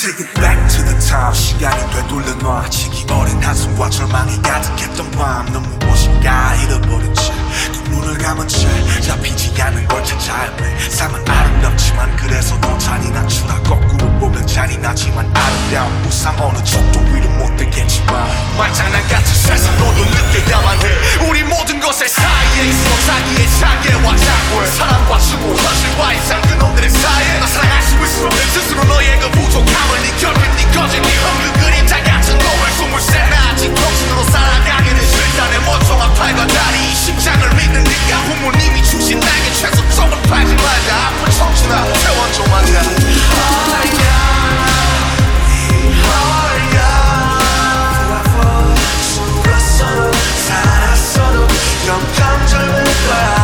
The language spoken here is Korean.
Take it back to the time. 시간이 되돌려놔. 지기 어린 한숨과 절망이 가득했던 밤. 넌 무엇인가 잃어버린 채 꼭 눈을 감은 채 잡히지 않는 걸 찾아야 해. 삶은 아름답지만 그래서 더 잔인한 추락. 거꾸로 보면 잔인하지만 아름다운 무상 어느 쪽도 위로 못 되겠지만 말장난 같은 세상 너도 느껴야만 해. 우리 모든 것의 사이에 있어 자기의 자괴와 작물 사랑과 추구 현실과 이상 그놈들의 사이에 너 사랑할 수 있어 스스로 너의 그 부족함을 네 결핍 네 거짓 네 헝그 그림자 같은 너를 숨을 새나 아직 정신으로 살아가기는 싫다 내 멀쩡한 팔과 다리 이 심장을 믿는 네가 부모님이 주신 나에게 최소점을 팔지 말자 아픈 청춘아 태원 좀 하자 영감 젊은 거야